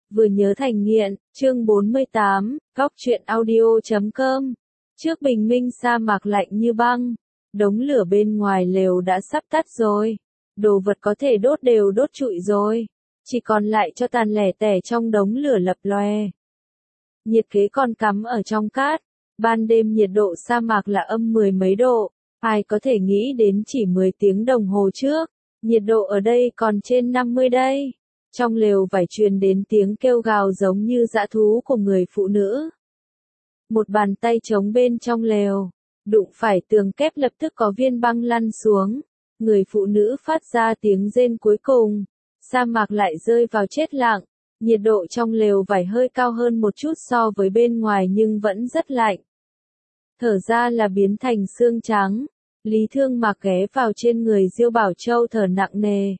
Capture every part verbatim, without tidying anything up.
Vừa nhớ thành nghiện, chương bốn mươi tám, góc truyện audio chấm com. Trước bình minh sa mạc lạnh như băng, đống lửa bên ngoài lều đã sắp tắt rồi. Đồ vật có thể đốt đều đốt trụi rồi, chỉ còn lại cho tàn lẻ tẻ trong đống lửa lập loè. Nhiệt kế còn cắm ở trong cát, ban đêm nhiệt độ sa mạc là âm mười mấy độ, ai có thể nghĩ đến chỉ mười tiếng đồng hồ trước, nhiệt độ ở đây còn trên năm mươi đây. Trong lều vải truyền đến tiếng kêu gào giống như dã thú của người phụ nữ. Một bàn tay trống bên trong lều, đụng phải tường kép lập tức có viên băng lăn xuống. Người phụ nữ phát ra tiếng rên cuối cùng. Sa mạc lại rơi vào chết lặng. Nhiệt độ trong lều vải hơi cao hơn một chút so với bên ngoài nhưng vẫn rất lạnh. Thở ra là biến thành xương trắng. Lý Thương Mạc ghé vào trên người Diêu Bảo Châu thở nặng nề.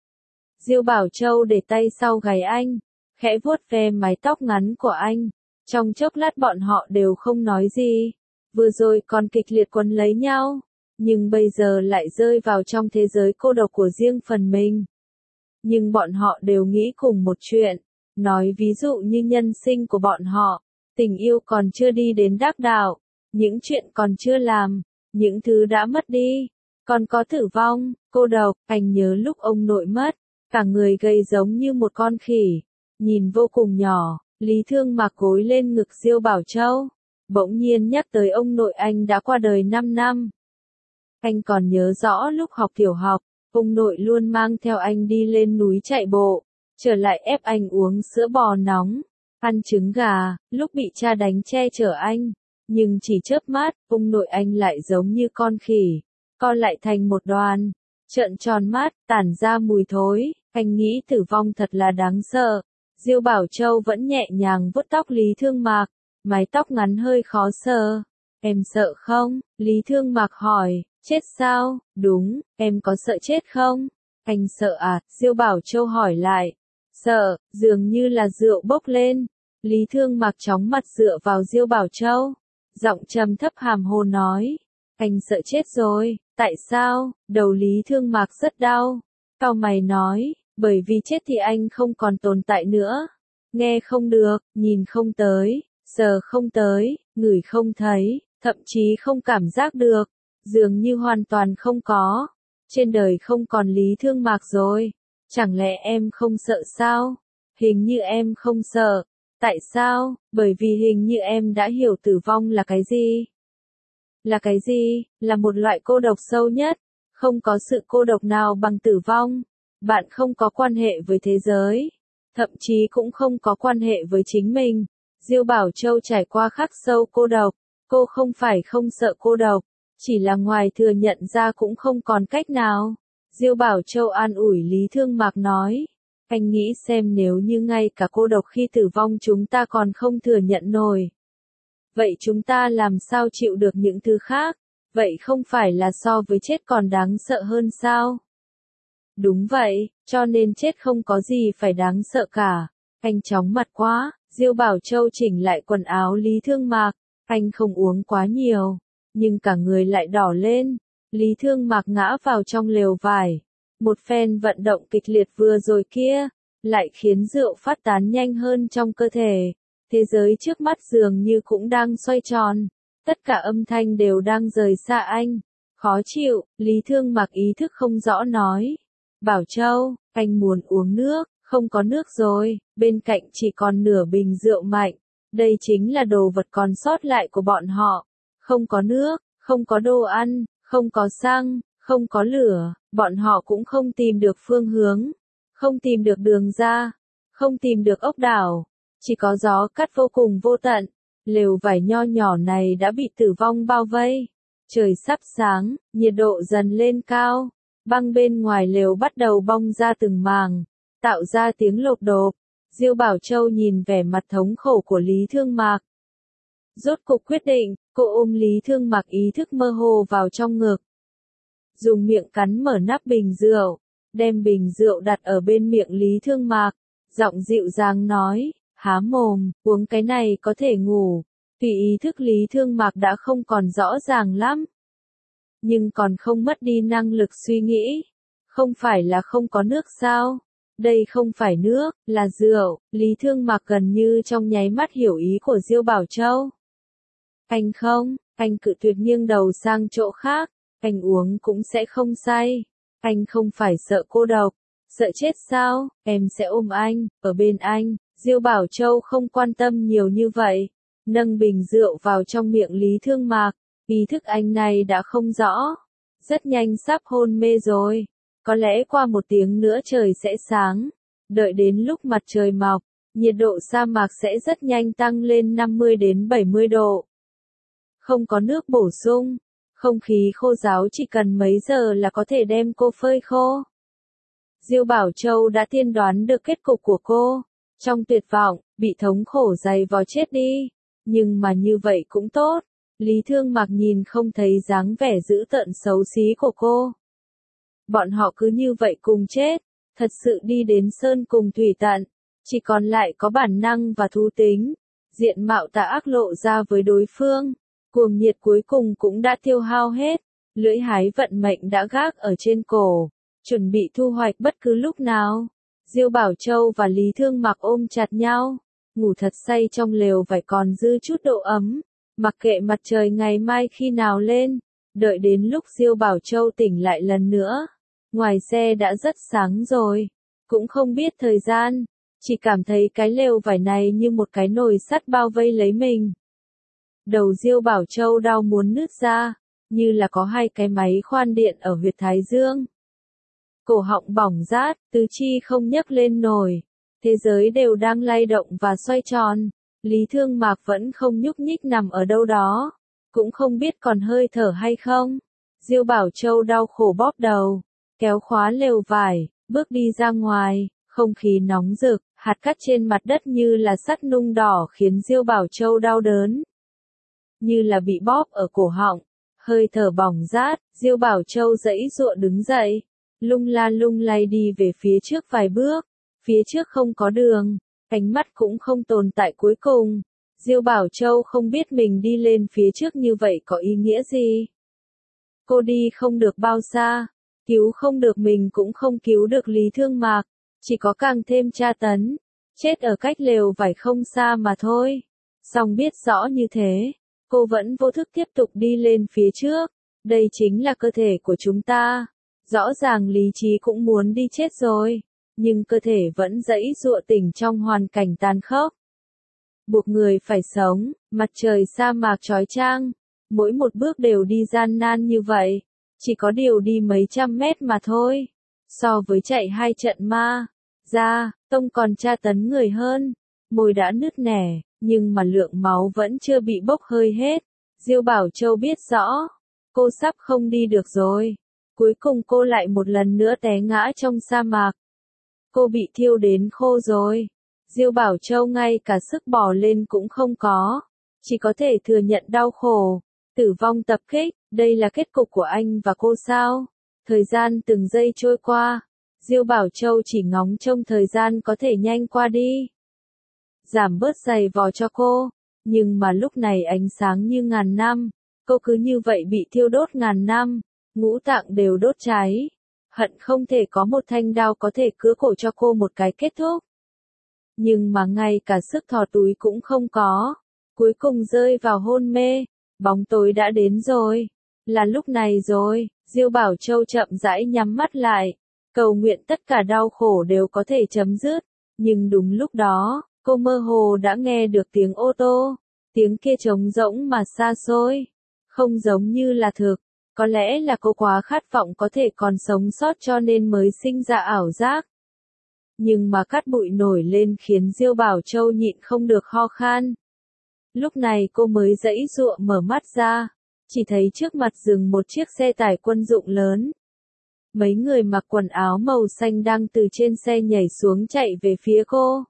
Diêu Bảo Châu để tay sau gáy anh, khẽ vuốt ve mái tóc ngắn của anh. Trong chốc lát bọn họ đều không nói gì. Vừa rồi còn kịch liệt quấn lấy nhau, nhưng bây giờ lại rơi vào trong thế giới cô độc của riêng phần mình. Nhưng bọn họ đều nghĩ cùng một chuyện, nói ví dụ như nhân sinh của bọn họ, tình yêu còn chưa đi đến đắc đạo, những chuyện còn chưa làm, những thứ đã mất đi, còn có tử vong, cô độc. Anh nhớ lúc ông nội mất, cả người gầy giống như một con khỉ, nhìn vô cùng nhỏ. Lý Thương Mạc gối lên ngực Diêu Bảo Châu, bỗng nhiên nhắc tới ông nội anh đã qua đời năm năm. Anh còn nhớ rõ lúc học tiểu học, ông nội luôn mang theo anh đi lên núi chạy bộ, trở lại ép anh uống sữa bò nóng, ăn trứng gà, lúc bị cha đánh che chở anh. Nhưng chỉ chớp mắt, ông nội anh lại giống như con khỉ, co lại thành một đoàn, trợn tròn mắt, tản ra mùi thối. Anh nghĩ tử vong thật là đáng sợ. Diêu Bảo Châu vẫn nhẹ nhàng vuốt tóc Lý Thương Mạc, mái tóc ngắn hơi khó sờ. Em sợ không? Lý Thương Mạc hỏi. Chết sao? Đúng, em có sợ chết không? Anh sợ à? Diêu Bảo Châu hỏi lại. Sợ, dường như là rượu bốc lên. Lý Thương Mạc chóng mặt dựa vào Diêu Bảo Châu, giọng trầm thấp hàm hồ nói. Anh sợ chết rồi. Tại sao? Đầu Lý Thương Mạc rất đau. Cau mày nói. Bởi vì chết thì anh không còn tồn tại nữa. Nghe không được, nhìn không tới, sờ không tới, ngửi không thấy, thậm chí không cảm giác được, dường như hoàn toàn không có. Trên đời không còn Lý Thương Mạc rồi. Chẳng lẽ em không sợ sao? Hình như em không sợ. Tại sao? Bởi vì hình như em đã hiểu tử vong là cái gì. Là cái gì? Là một loại cô độc sâu nhất. Không có sự cô độc nào bằng tử vong. Bạn không có quan hệ với thế giới, thậm chí cũng không có quan hệ với chính mình. Diêu Bảo Châu trải qua khắc sâu cô độc, cô không phải không sợ cô độc, chỉ là ngoài thừa nhận ra cũng không còn cách nào. Diêu Bảo Châu an ủi Lý Thương Mạc nói, anh nghĩ xem nếu như ngay cả cô độc khi tử vong chúng ta còn không thừa nhận nổi. Vậy chúng ta làm sao chịu được những thứ khác? Vậy không phải là so với chết còn đáng sợ hơn sao? Đúng vậy, cho nên chết không có gì phải đáng sợ cả. Anh chóng mặt quá. Diêu Bảo Châu chỉnh lại quần áo Lý Thương Mạc. Anh không uống quá nhiều, nhưng cả người lại đỏ lên. Lý Thương Mạc ngã vào trong lều vải. Một phen vận động kịch liệt vừa rồi kia, lại khiến rượu phát tán nhanh hơn trong cơ thể. Thế giới trước mắt dường như cũng đang xoay tròn. Tất cả âm thanh đều đang rời xa anh. Khó chịu, Lý Thương Mạc ý thức không rõ nói. Bảo Châu, anh muốn uống nước, không có nước rồi, bên cạnh chỉ còn nửa bình rượu mạnh. Đây chính là đồ vật còn sót lại của bọn họ. Không có nước, không có đồ ăn, không có xăng, không có lửa, bọn họ cũng không tìm được phương hướng, không tìm được đường ra, không tìm được ốc đảo, chỉ có gió cắt vô cùng vô tận. Lều vải nho nhỏ này đã bị tử vong bao vây. Trời sắp sáng, nhiệt độ dần lên cao. Băng bên ngoài lều bắt đầu bong ra từng màng, tạo ra tiếng lột đột. Diêu Bảo Châu nhìn vẻ mặt thống khổ của Lý Thương Mạc. Rốt cục quyết định, cô ôm Lý Thương Mạc ý thức mơ hồ vào trong ngực. Dùng miệng cắn mở nắp bình rượu, đem bình rượu đặt ở bên miệng Lý Thương Mạc. Giọng dịu dàng nói, há mồm, uống cái này có thể ngủ. Vì ý thức Lý Thương Mạc đã không còn rõ ràng lắm, nhưng còn không mất đi năng lực suy nghĩ. Không phải là không có nước sao? Đây không phải nước, là rượu. Lý Thương Mạc gần như trong nháy mắt hiểu ý của Diêu Bảo Châu. Anh không, anh cự tuyệt nghiêng đầu sang chỗ khác, anh uống cũng sẽ không say. Anh không phải sợ cô độc, sợ chết sao, em sẽ ôm anh, ở bên anh. Diêu Bảo Châu không quan tâm nhiều như vậy, nâng bình rượu vào trong miệng Lý Thương Mạc, ý thức anh này đã không rõ, rất nhanh sắp hôn mê rồi, có lẽ qua một tiếng nữa trời sẽ sáng, đợi đến lúc mặt trời mọc, nhiệt độ sa mạc sẽ rất nhanh tăng lên năm mươi đến bảy mươi độ. Không có nước bổ sung, không khí khô ráo chỉ cần mấy giờ là có thể đem cô phơi khô. Diêu Bảo Châu đã tiên đoán được kết cục của cô, trong tuyệt vọng, bị thống khổ dày vò chết đi, nhưng mà như vậy cũng tốt. Lý Thương Mạc nhìn không thấy dáng vẻ dữ tợn xấu xí của cô. Bọn họ cứ như vậy cùng chết, thật sự đi đến sơn cùng thủy tận, chỉ còn lại có bản năng và thú tính, diện mạo tà ác lộ ra với đối phương, cuồng nhiệt cuối cùng cũng đã tiêu hao hết, lưỡi hái vận mệnh đã gác ở trên cổ, chuẩn bị thu hoạch bất cứ lúc nào. Diêu Bảo Châu và Lý Thương Mạc ôm chặt nhau, ngủ thật say trong lều vải còn dư chút độ ấm, mặc kệ mặt trời ngày mai khi nào lên, đợi đến lúc Diêu Bảo Châu tỉnh lại lần nữa, ngoài xe đã rất sáng rồi, cũng không biết thời gian, chỉ cảm thấy cái lều vải này như một cái nồi sắt bao vây lấy mình. Đầu Diêu Bảo Châu đau muốn nứt ra, như là có hai cái máy khoan điện ở huyệt thái dương. Cổ họng bỏng rát, tứ chi không nhấc lên nổi, thế giới đều đang lay động và xoay tròn, Lý Thương Mạc vẫn không nhúc nhích nằm ở đâu đó, cũng không biết còn hơi thở hay không. Diêu Bảo Châu đau khổ bóp đầu, kéo khóa lều vải, bước đi ra ngoài, không khí nóng rực, hạt cát trên mặt đất như là sắt nung đỏ khiến Diêu Bảo Châu đau đớn, như là bị bóp ở cổ họng, hơi thở bỏng rát, Diêu Bảo Châu giãy giụa đứng dậy, lung la lung lay đi về phía trước vài bước, phía trước không có đường, ánh mắt cũng không tồn tại cuối cùng. Diêu Bảo Châu không biết mình đi lên phía trước như vậy có ý nghĩa gì. Cô đi không được bao xa, cứu không được mình cũng không cứu được Lý Thương Mạc, chỉ có càng thêm tra tấn, chết ở cách lều vải không xa mà thôi. Song biết rõ như thế, cô vẫn vô thức tiếp tục đi lên phía trước, đây chính là cơ thể của chúng ta. Rõ ràng lý trí cũng muốn đi chết rồi, nhưng cơ thể vẫn giãy giụa tỉnh trong hoàn cảnh tàn khốc. Buộc người phải sống, mặt trời sa mạc chói chang, mỗi một bước đều đi gian nan như vậy, chỉ có điều đi mấy trăm mét mà thôi. So với chạy hai trận ma, ra, tông còn tra tấn người hơn, môi đã nứt nẻ, nhưng mà lượng máu vẫn chưa bị bốc hơi hết. Diêu Bảo Châu biết rõ, cô sắp không đi được rồi. Cuối cùng cô lại một lần nữa té ngã trong sa mạc. Cô bị thiêu đến khô rồi. Diêu Bảo Châu ngay cả sức bò lên cũng không có. Chỉ có thể thừa nhận đau khổ. Tử vong tập kích, đây là kết cục của anh và cô sao? Thời gian từng giây trôi qua. Diêu Bảo Châu chỉ ngóng trông thời gian có thể nhanh qua đi. Giảm bớt giày vò cho cô. Nhưng mà lúc này ánh sáng như ngàn năm. Cô cứ như vậy bị thiêu đốt ngàn năm. Ngũ tạng đều đốt cháy, hận không thể có một thanh đao có thể cứa cổ cho cô một cái kết thúc. Nhưng mà ngay cả sức thò túi cũng không có, cuối cùng rơi vào hôn mê, bóng tối đã đến rồi, là lúc này rồi. Diêu Bảo Châu chậm rãi nhắm mắt lại, cầu nguyện tất cả đau khổ đều có thể chấm dứt, nhưng đúng lúc đó, cô mơ hồ đã nghe được tiếng ô tô, tiếng kia trống rỗng mà xa xôi, không giống như là thực. Có lẽ là cô quá khát vọng có thể còn sống sót cho nên mới sinh ra ảo giác. Nhưng mà cát bụi nổi lên khiến Diêu Bảo Châu nhịn không được ho khan. Lúc này cô mới giãy giụa mở mắt ra, chỉ thấy trước mặt dừng một chiếc xe tải quân dụng lớn. Mấy người mặc quần áo màu xanh đang từ trên xe nhảy xuống chạy về phía cô.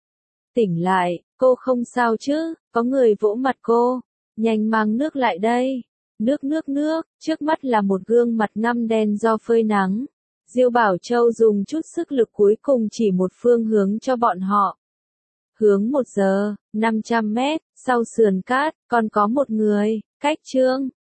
Tỉnh lại, cô không sao chứ, có người vỗ mặt cô, nhanh mang nước lại đây. Nước nước nước, trước mắt là một gương mặt ngăm đen do phơi nắng. Diêu Bảo Châu dùng chút sức lực cuối cùng chỉ một phương hướng cho bọn họ. Hướng một giờ, năm trăm mét, sau sườn cát, còn có một người, cách Trương,